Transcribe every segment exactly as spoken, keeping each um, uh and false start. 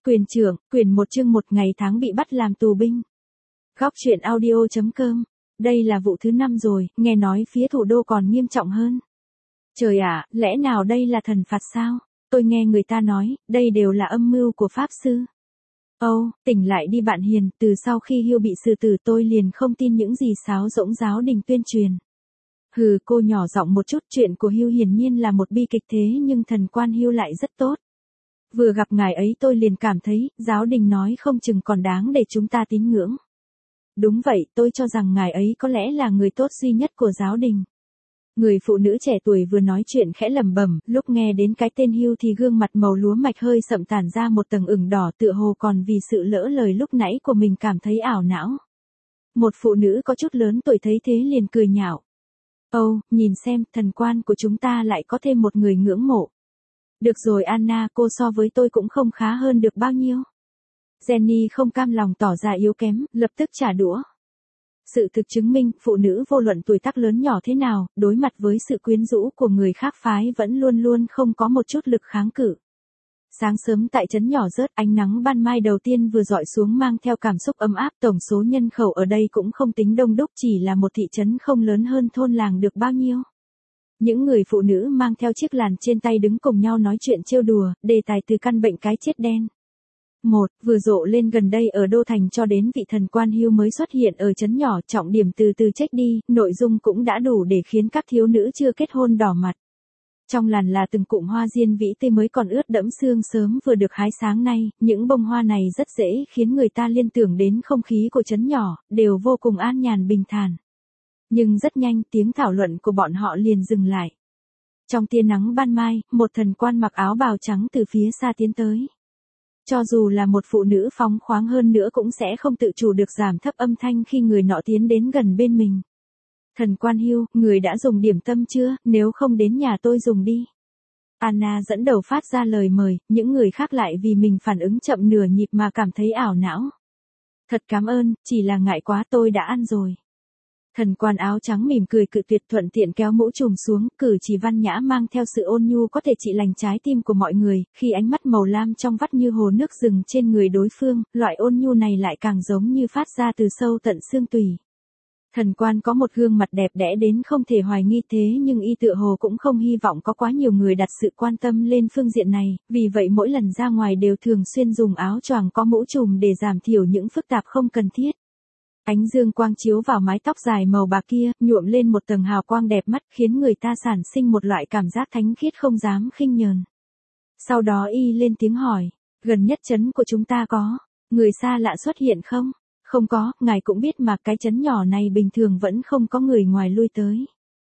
Quyền trưởng, quyền một chương một ngày tháng bị bắt làm tù binh. Góc truyện audio chấm com. Đây là vụ thứ năm rồi, nghe nói phía thủ đô còn nghiêm trọng hơn. Trời ạ, lẽ nào đây là thần phạt sao? Tôi nghe người ta nói, đây đều là âm mưu của Pháp Sư. Âu, oh, tỉnh lại đi bạn hiền, từ sau khi Hưu bị xử tử tôi liền không tin những gì sáo rỗng giáo đình tuyên truyền. Hừ, cô nhỏ giọng một chút, chuyện của Hưu hiển nhiên là một bi kịch thế nhưng thần quan Hưu lại rất tốt. Vừa gặp ngài ấy tôi liền cảm thấy, giáo đình nói không chừng còn đáng để chúng ta tín ngưỡng. Đúng vậy, tôi cho rằng ngài ấy có lẽ là người tốt duy nhất của giáo đình. Người phụ nữ trẻ tuổi vừa nói chuyện khẽ lẩm bẩm, lúc nghe đến cái tên Hưu thì gương mặt màu lúa mạch hơi sậm tản ra một tầng ửng đỏ, tựa hồ còn vì sự lỡ lời lúc nãy của mình cảm thấy ảo não. Một phụ nữ có chút lớn tuổi thấy thế liền cười nhạo. Âu, oh, nhìn xem, thần quan của chúng ta lại có thêm một người ngưỡng mộ. Được rồi Anna, cô so với tôi cũng không khá hơn được bao nhiêu. Jenny không cam lòng tỏ ra yếu kém, lập tức trả đũa. Sự thực chứng minh, phụ nữ vô luận tuổi tác lớn nhỏ thế nào, đối mặt với sự quyến rũ của người khác phái vẫn luôn luôn không có một chút lực kháng cự. Sáng sớm tại trấn nhỏ rớt, ánh nắng ban mai đầu tiên vừa dọi xuống mang theo cảm xúc ấm áp, tổng số nhân khẩu ở đây cũng không tính đông đúc, chỉ là một thị trấn không lớn hơn thôn làng được bao nhiêu. Những người phụ nữ mang theo chiếc làn trên tay đứng cùng nhau nói chuyện trêu đùa, đề tài từ căn bệnh cái chết đen. Một, vừa rộ lên gần đây ở Đô Thành cho đến vị thần quan Hưu mới xuất hiện ở trấn nhỏ, trọng điểm từ từ trách đi, nội dung cũng đã đủ để khiến các thiếu nữ chưa kết hôn đỏ mặt. Trong làn là từng cụm hoa diên vĩ tươi mới còn ướt đẫm sương sớm vừa được hái sáng nay, những bông hoa này rất dễ khiến người ta liên tưởng đến không khí của trấn nhỏ, đều vô cùng an nhàn bình thản. Nhưng rất nhanh tiếng thảo luận của bọn họ liền dừng lại. Trong tia nắng ban mai, một thần quan mặc áo bào trắng từ phía xa tiến tới. Cho dù là một phụ nữ phóng khoáng hơn nữa cũng sẽ không tự chủ được giảm thấp âm thanh khi người nọ tiến đến gần bên mình. Thần quan Hưu, người đã dùng điểm tâm chưa, nếu không đến nhà tôi dùng đi. Anna dẫn đầu phát ra lời mời, những người khác lại vì mình phản ứng chậm nửa nhịp mà cảm thấy ảo não. Thật cảm ơn, chỉ là ngại quá tôi đã ăn rồi. Thần quan áo trắng mỉm cười cự tuyệt thuận tiện kéo mũ trùm xuống, cử chỉ văn nhã mang theo sự ôn nhu có thể trị lành trái tim của mọi người, khi ánh mắt màu lam trong vắt như hồ nước rừng trên người đối phương, loại ôn nhu này lại càng giống như phát ra từ sâu tận xương tủy. Thần quan có một gương mặt đẹp đẽ đến không thể hoài nghi thế nhưng y tựa hồ cũng không hy vọng có quá nhiều người đặt sự quan tâm lên phương diện này, vì vậy mỗi lần ra ngoài đều thường xuyên dùng áo choàng có mũ trùm để giảm thiểu những phức tạp không cần thiết. Ánh dương quang chiếu vào mái tóc dài màu bạc kia, nhuộm lên một tầng hào quang đẹp mắt, khiến người ta sản sinh một loại cảm giác thánh khiết không dám khinh nhờn. Sau đó y lên tiếng hỏi, gần nhất trấn của chúng ta có người xa lạ xuất hiện không? Không có, ngài cũng biết mà cái trấn nhỏ này bình thường vẫn không có người ngoài lui tới.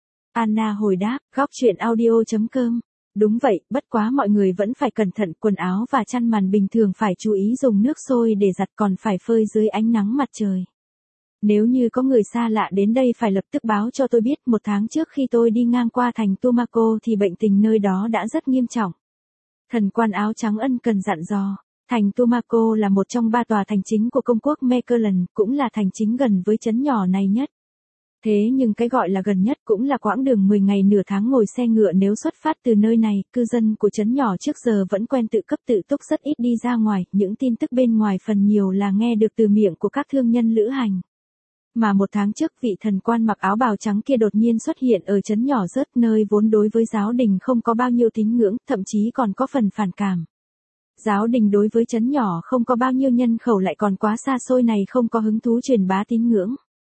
Anna hồi đáp, góc truyện audio chấm com. Đúng vậy, bất quá mọi người vẫn phải cẩn thận, quần áo và chăn màn bình thường phải chú ý dùng nước sôi để giặt, còn phải phơi dưới ánh nắng mặt trời. Nếu như có người xa lạ đến đây phải lập tức báo cho tôi biết, một tháng trước khi tôi đi ngang qua thành Tumaco thì bệnh tình nơi đó đã rất nghiêm trọng. Thần quan áo trắng ân cần dặn dò, thành Tumaco là một trong ba tòa thành chính của công quốc Meckerland, cũng là thành chính gần với trấn nhỏ này nhất. Thế nhưng cái gọi là gần nhất cũng là quãng đường mười ngày nửa tháng ngồi xe ngựa nếu xuất phát từ nơi này, cư dân của trấn nhỏ trước giờ vẫn quen tự cấp tự túc rất ít đi ra ngoài, những tin tức bên ngoài phần nhiều là nghe được từ miệng của các thương nhân lữ hành. Mà một tháng trước vị thần quan mặc áo bào trắng kia đột nhiên xuất hiện ở trấn nhỏ rớt nơi vốn đối với giáo đình không có bao nhiêu tín ngưỡng, thậm chí còn có phần phản cảm. Giáo đình đối với trấn nhỏ không có bao nhiêu nhân khẩu lại còn quá xa xôi này không có hứng thú truyền bá tín ngưỡng.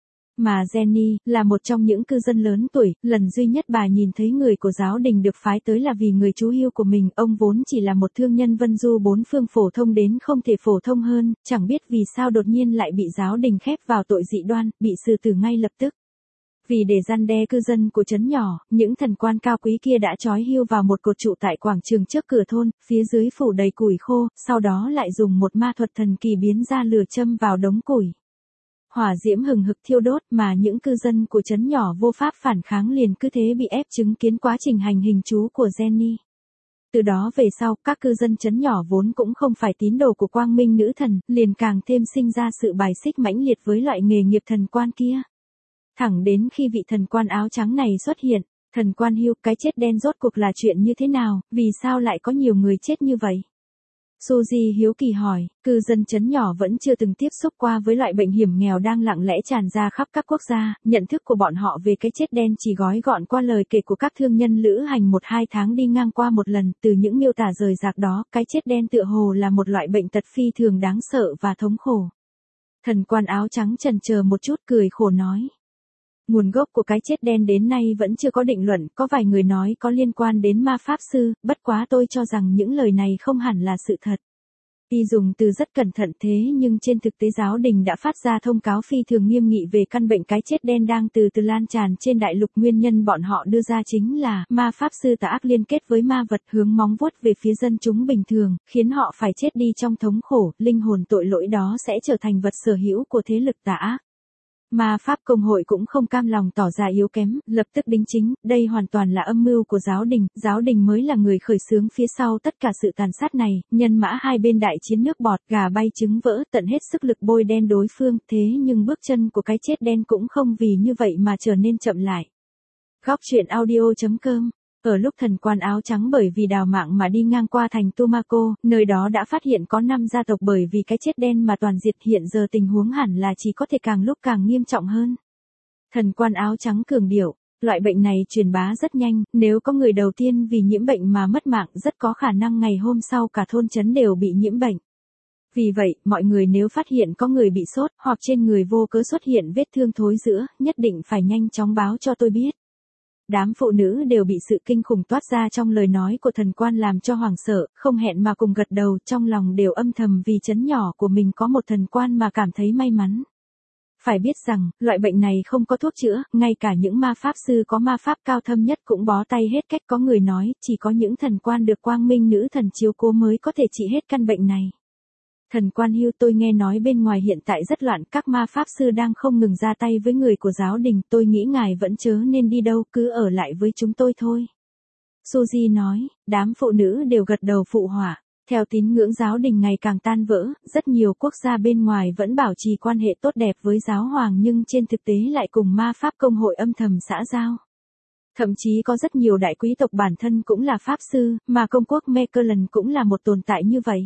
Mà Jenny, là một trong những cư dân lớn tuổi, lần duy nhất bà nhìn thấy người của giáo đình được phái tới là vì người chú Hưu của mình, ông vốn chỉ là một thương nhân vân du bốn phương phổ thông đến không thể phổ thông hơn, chẳng biết vì sao đột nhiên lại bị giáo đình khép vào tội dị đoan, bị xử tử ngay lập tức. Vì để răn đe cư dân của trấn nhỏ, những thần quan cao quý kia đã trói Hưu vào một cột trụ tại quảng trường trước cửa thôn, phía dưới phủ đầy củi khô, sau đó lại dùng một ma thuật thần kỳ biến ra lửa châm vào đống củi. Hỏa diễm hừng hực thiêu đốt mà những cư dân của trấn nhỏ vô pháp phản kháng liền cứ thế bị ép chứng kiến quá trình hành hình chú của Jenny. Từ đó về sau, các cư dân trấn nhỏ vốn cũng không phải tín đồ của quang minh nữ thần, liền càng thêm sinh ra sự bài xích mãnh liệt với loại nghề nghiệp thần quan kia. Thẳng đến khi vị thần quan áo trắng này xuất hiện, thần quan Hưu, cái chết đen rốt cuộc là chuyện như thế nào, vì sao lại có nhiều người chết như vậy? Suzy hiếu kỳ hỏi, cư dân chấn nhỏ vẫn chưa từng tiếp xúc qua với loại bệnh hiểm nghèo đang lặng lẽ tràn ra khắp các quốc gia, nhận thức của bọn họ về cái chết đen chỉ gói gọn qua lời kể của các thương nhân lữ hành một hai tháng đi ngang qua một lần, từ những miêu tả rời rạc đó, cái chết đen tựa hồ là một loại bệnh tật phi thường đáng sợ và thống khổ. Thần quan áo trắng chần chờ một chút cười khổ nói. Nguồn gốc của cái chết đen đến nay vẫn chưa có định luận, có vài người nói có liên quan đến ma pháp sư, bất quá tôi cho rằng những lời này không hẳn là sự thật. Y dùng từ rất cẩn thận thế nhưng trên thực tế giáo đình đã phát ra thông cáo phi thường nghiêm nghị về căn bệnh cái chết đen đang từ từ lan tràn trên đại lục. Nguyên nhân bọn họ đưa ra chính là ma pháp sư tà ác liên kết với ma vật hướng móng vuốt về phía dân chúng bình thường, khiến họ phải chết đi trong thống khổ, linh hồn tội lỗi đó sẽ trở thành vật sở hữu của thế lực tà ác. Ma pháp công hội cũng không cam lòng tỏ ra yếu kém, lập tức đính chính, đây hoàn toàn là âm mưu của giáo đình, giáo đình mới là người khởi xướng phía sau tất cả sự tàn sát này, nhân mã hai bên đại chiến nước bọt, gà bay trứng vỡ, tận hết sức lực bôi đen đối phương, thế nhưng bước chân của cái chết đen cũng không vì như vậy mà trở nên chậm lại. Góc truyện audio chấm com. Ở lúc thần quan áo trắng bởi vì đào mạng mà đi ngang qua thành Tumaco, nơi đó đã phát hiện có năm gia tộc bởi vì cái chết đen mà toàn diệt, hiện giờ tình huống hẳn là chỉ có thể càng lúc càng nghiêm trọng hơn. Thần quan áo trắng cường điệu, loại bệnh này truyền bá rất nhanh, nếu có người đầu tiên vì nhiễm bệnh mà mất mạng rất có khả năng ngày hôm sau cả thôn trấn đều bị nhiễm bệnh. Vì vậy, mọi người nếu phát hiện có người bị sốt hoặc trên người vô cớ xuất hiện vết thương thối rữa, nhất định phải nhanh chóng báo cho tôi biết. Đám phụ nữ đều bị sự kinh khủng toát ra trong lời nói của thần quan làm cho hoảng sợ, không hẹn mà cùng gật đầu, trong lòng đều âm thầm vì trấn nhỏ của mình có một thần quan mà cảm thấy may mắn. Phải biết rằng, loại bệnh này không có thuốc chữa, ngay cả những ma pháp sư có ma pháp cao thâm nhất cũng bó tay hết cách. Có người nói, chỉ có những thần quan được quang minh nữ thần chiếu cố mới có thể trị hết căn bệnh này. Thần quan Hugh, tôi nghe nói bên ngoài hiện tại rất loạn, các ma pháp sư đang không ngừng ra tay với người của giáo đình, tôi nghĩ ngài vẫn chớ nên đi đâu, cứ ở lại với chúng tôi thôi. Suzy nói, đám phụ nữ đều gật đầu phụ họa. Theo tín ngưỡng giáo đình ngày càng tan vỡ, rất nhiều quốc gia bên ngoài vẫn bảo trì quan hệ tốt đẹp với giáo hoàng nhưng trên thực tế lại cùng ma pháp công hội âm thầm xã giao. Thậm chí có rất nhiều đại quý tộc bản thân cũng là pháp sư, mà công quốc Meckerland cũng là một tồn tại như vậy.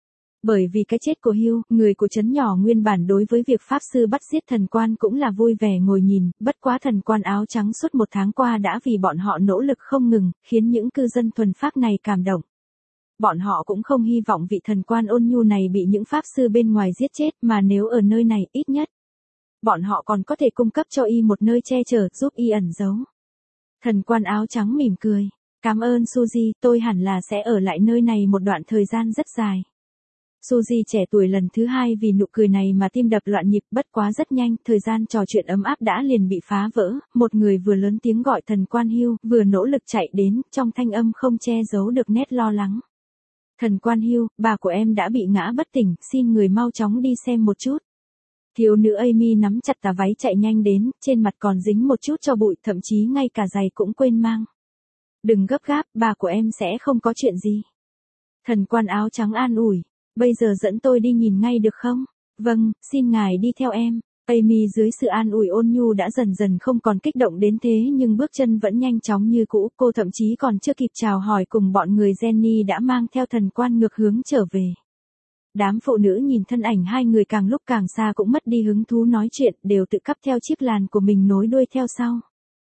Bởi vì cái chết của Hugh, người của trấn nhỏ nguyên bản đối với việc pháp sư bắt giết thần quan cũng là vui vẻ ngồi nhìn, bất quá thần quan áo trắng suốt một tháng qua đã vì bọn họ nỗ lực không ngừng, khiến những cư dân thuần phác này cảm động. Bọn họ cũng không hy vọng vị thần quan ôn nhu này bị những pháp sư bên ngoài giết chết, mà nếu ở nơi này, ít nhất bọn họ còn có thể cung cấp cho y một nơi che chở, giúp y ẩn giấu. Thần quan áo trắng mỉm cười, cảm ơn Suzy, tôi hẳn là sẽ ở lại nơi này một đoạn thời gian rất dài. Suzy trẻ tuổi lần thứ hai vì nụ cười này mà tim đập loạn nhịp, bất quá rất nhanh, thời gian trò chuyện ấm áp đã liền bị phá vỡ, một người vừa lớn tiếng gọi thần quan Hugh, vừa nỗ lực chạy đến, trong thanh âm không che giấu được nét lo lắng. Thần quan Hugh, bà của em đã bị ngã bất tỉnh, xin người mau chóng đi xem một chút. Thiếu nữ Amy nắm chặt tà váy chạy nhanh đến, trên mặt còn dính một chút tro bụi, thậm chí ngay cả giày cũng quên mang. Đừng gấp gáp, bà của em sẽ không có chuyện gì. Thần quan áo trắng an ủi. Bây giờ dẫn tôi đi nhìn ngay được không? Vâng, xin ngài đi theo em. Amy dưới sự an ủi ôn nhu đã dần dần không còn kích động đến thế nhưng bước chân vẫn nhanh chóng như cũ. Cô thậm chí còn chưa kịp chào hỏi cùng bọn người Jenny đã mang theo thần quan ngược hướng trở về. Đám phụ nữ nhìn thân ảnh hai người càng lúc càng xa cũng mất đi hứng thú nói chuyện, đều tự cắp theo chiếc làn của mình nối đuôi theo sau.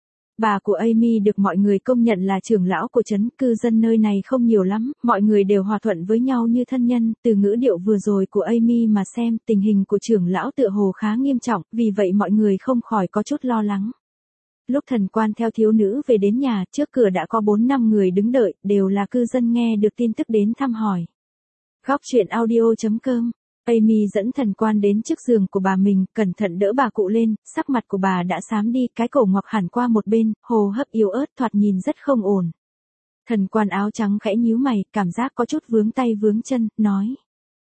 Bà của Amy được mọi người công nhận là trưởng lão của trấn, cư dân nơi này không nhiều lắm, mọi người đều hòa thuận với nhau như thân nhân, từ ngữ điệu vừa rồi của Amy mà xem, tình hình của trưởng lão tựa hồ khá nghiêm trọng, vì vậy mọi người không khỏi có chút lo lắng. Lúc thần quan theo thiếu nữ về đến nhà, trước cửa đã có bốn năm người đứng đợi, đều là cư dân nghe được tin tức đến thăm hỏi. Góc truyện audio chấm com. Amy dẫn thần quan đến trước giường của bà mình, cẩn thận đỡ bà cụ lên, sắc mặt của bà đã xám đi, cái cổ ngoặc hẳn qua một bên, hô hấp yếu ớt thoạt nhìn rất không ổn. Thần quan áo trắng khẽ nhíu mày, cảm giác có chút vướng tay vướng chân, nói.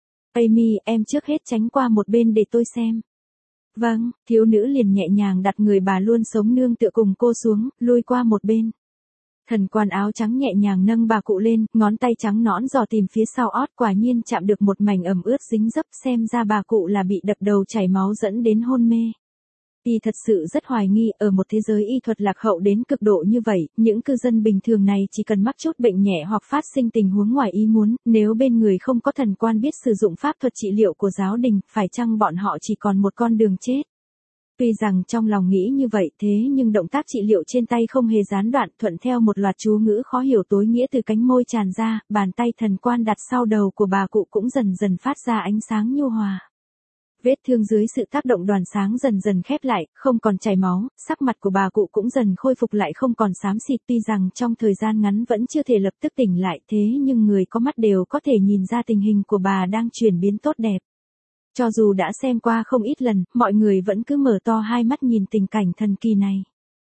Amy, em trước hết tránh qua một bên để tôi xem. Vâng, thiếu nữ liền nhẹ nhàng đặt người bà luôn sống nương tựa cùng cô xuống, lui qua một bên. Thần quan áo trắng nhẹ nhàng nâng bà cụ lên, ngón tay trắng nõn dò tìm phía sau ót, quả nhiên chạm được một mảnh ẩm ướt dính dấp, xem ra bà cụ là bị đập đầu chảy máu dẫn đến hôn mê. Y thật sự rất hoài nghi, ở một thế giới y thuật lạc hậu đến cực độ như vậy, những cư dân bình thường này chỉ cần mắc chút bệnh nhẹ hoặc phát sinh tình huống ngoài ý muốn, nếu bên người không có thần quan biết sử dụng pháp thuật trị liệu của giáo đình, phải chăng bọn họ chỉ còn một con đường chết. Tuy rằng trong lòng nghĩ như vậy thế nhưng động tác trị liệu trên tay không hề gián đoạn, thuận theo một loạt chú ngữ khó hiểu tối nghĩa từ cánh môi tràn ra, bàn tay thần quan đặt sau đầu của bà cụ cũng dần dần phát ra ánh sáng nhu hòa. Vết thương dưới sự tác động đoàn sáng dần dần khép lại, không còn chảy máu, sắc mặt của bà cụ cũng dần khôi phục lại không còn xám xịt, tuy rằng trong thời gian ngắn vẫn chưa thể lập tức tỉnh lại thế nhưng người có mắt đều có thể nhìn ra tình hình của bà đang chuyển biến tốt đẹp. Cho dù đã xem qua không ít lần, mọi người vẫn cứ mở to hai mắt nhìn tình cảnh thần kỳ này.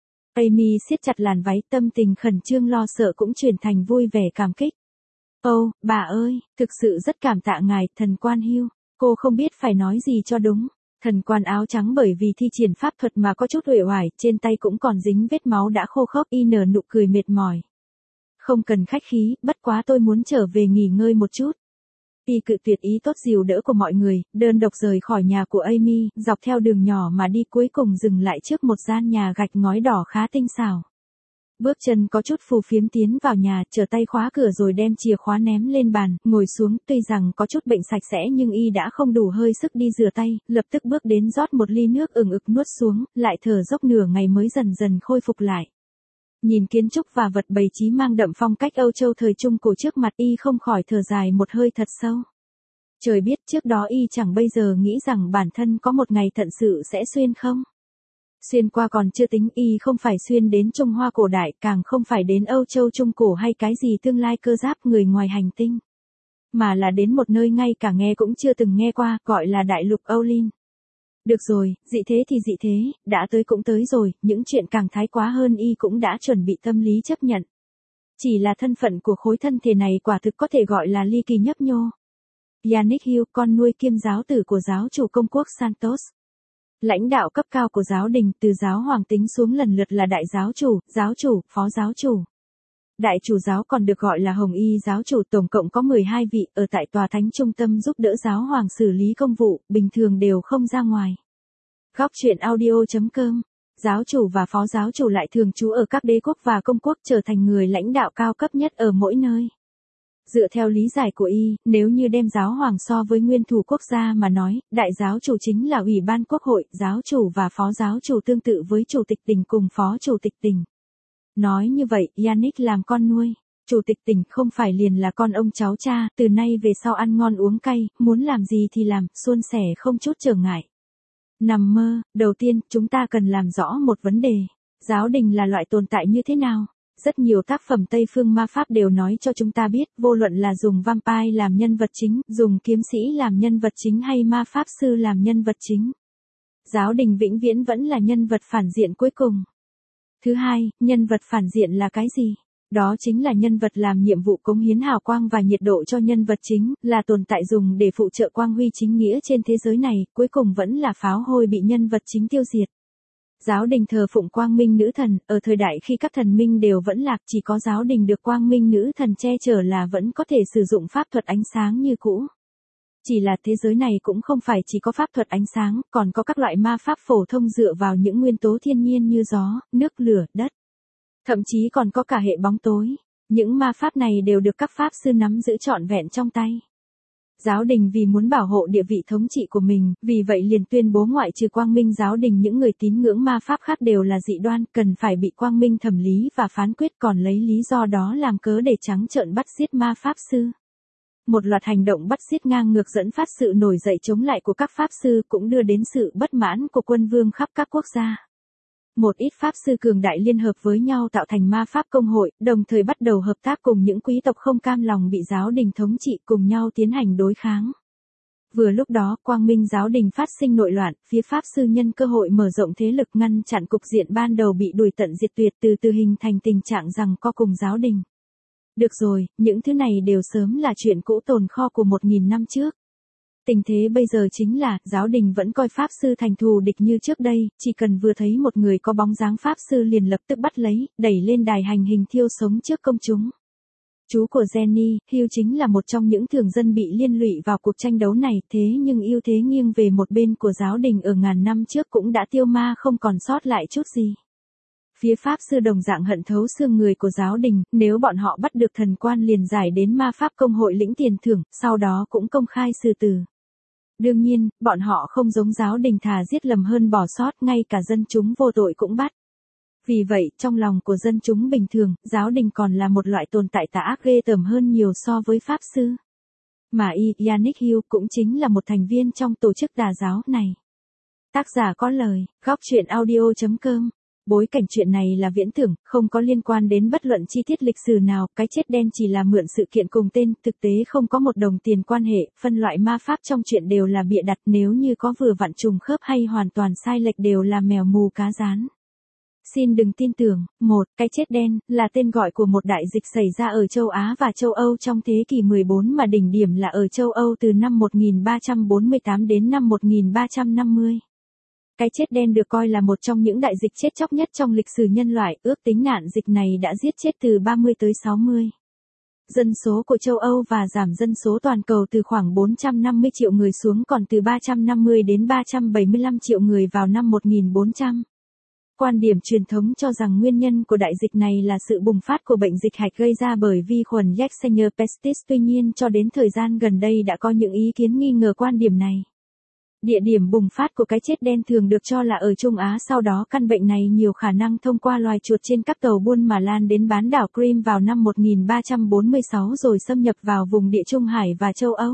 Amy siết chặt làn váy, tâm tình khẩn trương lo sợ cũng chuyển thành vui vẻ cảm kích. Ồ, bà ơi, thực sự rất cảm tạ ngài, thần quan Hugh. Cô không biết phải nói gì cho đúng. Thần quan áo trắng bởi vì thi triển pháp thuật mà có chút uể oải, trên tay cũng còn dính vết máu đã khô khốc, y nở nụ cười mệt mỏi. Không cần khách khí, bất quá tôi muốn trở về nghỉ ngơi một chút. Y cự tuyệt ý tốt dìu đỡ của mọi người, đơn độc rời khỏi nhà của Amy, dọc theo đường nhỏ mà đi cuối cùng dừng lại trước một gian nhà gạch ngói đỏ khá tinh xảo. Bước chân có chút phù phiếm tiến vào nhà, trở tay khóa cửa rồi đem chìa khóa ném lên bàn, ngồi xuống, tuy rằng có chút bệnh sạch sẽ nhưng y đã không đủ hơi sức đi rửa tay, lập tức bước đến rót một ly nước ừng ực nuốt xuống, lại thở dốc nửa ngày mới dần dần khôi phục lại. Nhìn kiến trúc và vật bày trí mang đậm phong cách Âu Châu thời Trung Cổ trước mặt y không khỏi thở dài một hơi thật sâu. Trời biết trước đó y chẳng bây giờ nghĩ rằng bản thân có một ngày thật sự sẽ xuyên không. Xuyên qua còn chưa tính, y không phải xuyên đến Trung Hoa cổ đại, càng không phải đến Âu Châu Trung Cổ hay cái gì tương lai cơ giáp người ngoài hành tinh. Mà là đến một nơi ngay cả nghe cũng chưa từng nghe qua, gọi là đại lục Âu Linh. Được rồi, dị thế thì dị thế, đã tới cũng tới rồi, những chuyện càng thái quá hơn y cũng đã chuẩn bị tâm lý chấp nhận. Chỉ là thân phận của khối thân thể này quả thực có thể gọi là ly kỳ nhấp nhô. Yannick Hugh, con nuôi kiêm giáo tử của giáo chủ công quốc Santos. Lãnh đạo cấp cao của giáo đình, từ giáo hoàng tính xuống lần lượt là đại giáo chủ, giáo chủ, phó giáo chủ. Đại chủ giáo còn được gọi là Hồng Y giáo chủ, tổng cộng có mười hai vị, ở tại tòa thánh trung tâm giúp đỡ giáo hoàng xử lý công vụ, bình thường đều không ra ngoài. Góc truyện audio chấm com. Giáo chủ và phó giáo chủ lại thường trú ở các đế quốc và công quốc, trở thành người lãnh đạo cao cấp nhất ở mỗi nơi. Dựa theo lý giải của y, nếu như đem giáo hoàng so với nguyên thủ quốc gia mà nói, đại giáo chủ chính là ủy ban quốc hội, giáo chủ và phó giáo chủ tương tự với chủ tịch tỉnh cùng phó chủ tịch tỉnh. Nói như vậy, Yannick làm con nuôi, chủ tịch tỉnh không phải liền là con ông cháu cha, từ nay về sau ăn ngon uống cay, muốn làm gì thì làm, suôn sẻ không chút trở ngại. Nằm mơ, đầu tiên, chúng ta cần làm rõ một vấn đề. Giáo đình là loại tồn tại như thế nào? Rất nhiều tác phẩm Tây phương ma pháp đều nói cho chúng ta biết, vô luận là dùng vampire làm nhân vật chính, dùng kiếm sĩ làm nhân vật chính hay ma pháp sư làm nhân vật chính. Giáo đình vĩnh viễn vẫn là nhân vật phản diện cuối cùng. Thứ hai, nhân vật phản diện là cái gì? Đó chính là nhân vật làm nhiệm vụ cống hiến hào quang và nhiệt độ cho nhân vật chính, là tồn tại dùng để phụ trợ quang huy chính nghĩa trên thế giới này, cuối cùng vẫn là pháo hôi bị nhân vật chính tiêu diệt. Giáo đình thờ phụng quang minh nữ thần, ở thời đại khi các thần minh đều vẫn lạc, chỉ có giáo đình được quang minh nữ thần che chở là vẫn có thể sử dụng pháp thuật ánh sáng như cũ. Chỉ là thế giới này cũng không phải chỉ có pháp thuật ánh sáng, còn có các loại ma pháp phổ thông dựa vào những nguyên tố thiên nhiên như gió, nước, lửa, đất. Thậm chí còn có cả hệ bóng tối. Những ma pháp này đều được các pháp sư nắm giữ trọn vẹn trong tay. Giáo đình vì muốn bảo hộ địa vị thống trị của mình, vì vậy liền tuyên bố ngoại trừ quang minh giáo đình những người tín ngưỡng ma pháp khác đều là dị đoan, cần phải bị quang minh thẩm lý và phán quyết, còn lấy lý do đó làm cớ để trắng trợn bắt giết ma pháp sư. Một loạt hành động bắt giết ngang ngược dẫn phát sự nổi dậy chống lại của các pháp sư cũng đưa đến sự bất mãn của quân vương khắp các quốc gia. Một ít pháp sư cường đại liên hợp với nhau tạo thành ma pháp công hội, đồng thời bắt đầu hợp tác cùng những quý tộc không cam lòng bị giáo đình thống trị cùng nhau tiến hành đối kháng. Vừa lúc đó, quang minh giáo đình phát sinh nội loạn, phía pháp sư nhân cơ hội mở rộng thế lực ngăn chặn cục diện ban đầu bị đuổi tận diệt tuyệt, từ từ hình thành tình trạng rằng co cùng giáo đình. Được rồi, những thứ này đều sớm là chuyện cũ tồn kho của một nghìn năm trước. Tình thế bây giờ chính là, giáo đình vẫn coi pháp sư thành thù địch như trước đây, chỉ cần vừa thấy một người có bóng dáng pháp sư liền lập tức bắt lấy, đẩy lên đài hành hình thiêu sống trước công chúng. Chú của Jenny, Hugh chính là một trong những thường dân bị liên lụy vào cuộc tranh đấu này, thế nhưng ưu thế nghiêng về một bên của giáo đình ở ngàn năm trước cũng đã tiêu ma không còn sót lại chút gì. Phía Pháp sư đồng dạng hận thấu xương người của giáo đình, nếu bọn họ bắt được thần quan liền giải đến ma Pháp công hội lĩnh tiền thưởng, sau đó cũng công khai xử tử. Đương nhiên, bọn họ không giống giáo đình thà giết lầm hơn bỏ sót, ngay cả dân chúng vô tội cũng bắt. Vì vậy, trong lòng của dân chúng bình thường, giáo đình còn là một loại tồn tại tà ác ghê tởm hơn nhiều so với Pháp sư. Mà y, Yannick Hugh cũng chính là một thành viên trong tổ chức tà giáo này. Tác giả có lời, góc truyện audio chấm com. Bối cảnh chuyện này là viễn tưởng, không có liên quan đến bất luận chi tiết lịch sử nào, cái chết đen chỉ là mượn sự kiện cùng tên, thực tế không có một đồng tiền quan hệ, phân loại ma pháp trong chuyện đều là bịa đặt, nếu như có vừa vặn trùng khớp hay hoàn toàn sai lệch đều là mèo mù cá rán. Xin đừng tin tưởng. Một, cái chết đen, là tên gọi của một đại dịch xảy ra ở châu Á và châu Âu trong thế kỷ mười bốn mà đỉnh điểm là ở châu Âu từ năm một nghìn ba trăm bốn mươi tám đến năm một nghìn ba trăm năm mươi. Cái chết đen được coi là một trong những đại dịch chết chóc nhất trong lịch sử nhân loại, ước tính nạn dịch này đã giết chết từ ba mươi tới sáu mươi dân số của châu Âu và giảm dân số toàn cầu từ khoảng bốn trăm năm mươi triệu người xuống còn từ ba trăm năm mươi đến ba trăm bảy mươi lăm triệu người vào năm một nghìn bốn trăm. Quan điểm truyền thống cho rằng nguyên nhân của đại dịch này là sự bùng phát của bệnh dịch hạch gây ra bởi vi khuẩn Yersinia pestis, tuy nhiên cho đến thời gian gần đây đã có những ý kiến nghi ngờ quan điểm này. Địa điểm bùng phát của cái chết đen thường được cho là ở Trung Á, sau đó căn bệnh này nhiều khả năng thông qua loài chuột trên các tàu buôn mà lan đến bán đảo Crimea vào năm một nghìn ba trăm bốn mươi sáu rồi xâm nhập vào vùng địa Trung Hải và châu Âu.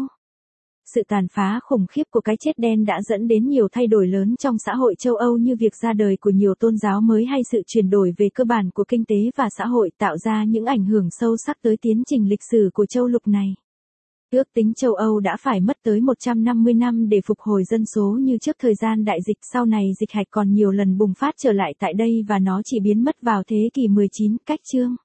Sự tàn phá khủng khiếp của cái chết đen đã dẫn đến nhiều thay đổi lớn trong xã hội châu Âu như việc ra đời của nhiều tôn giáo mới hay sự chuyển đổi về cơ bản của kinh tế và xã hội, tạo ra những ảnh hưởng sâu sắc tới tiến trình lịch sử của châu lục này. Ước tính châu Âu đã phải mất tới một trăm năm mươi năm để phục hồi dân số như trước thời gian đại dịch, sau này dịch hạch còn nhiều lần bùng phát trở lại tại đây và nó chỉ biến mất vào thế kỷ mười chín, cách chương.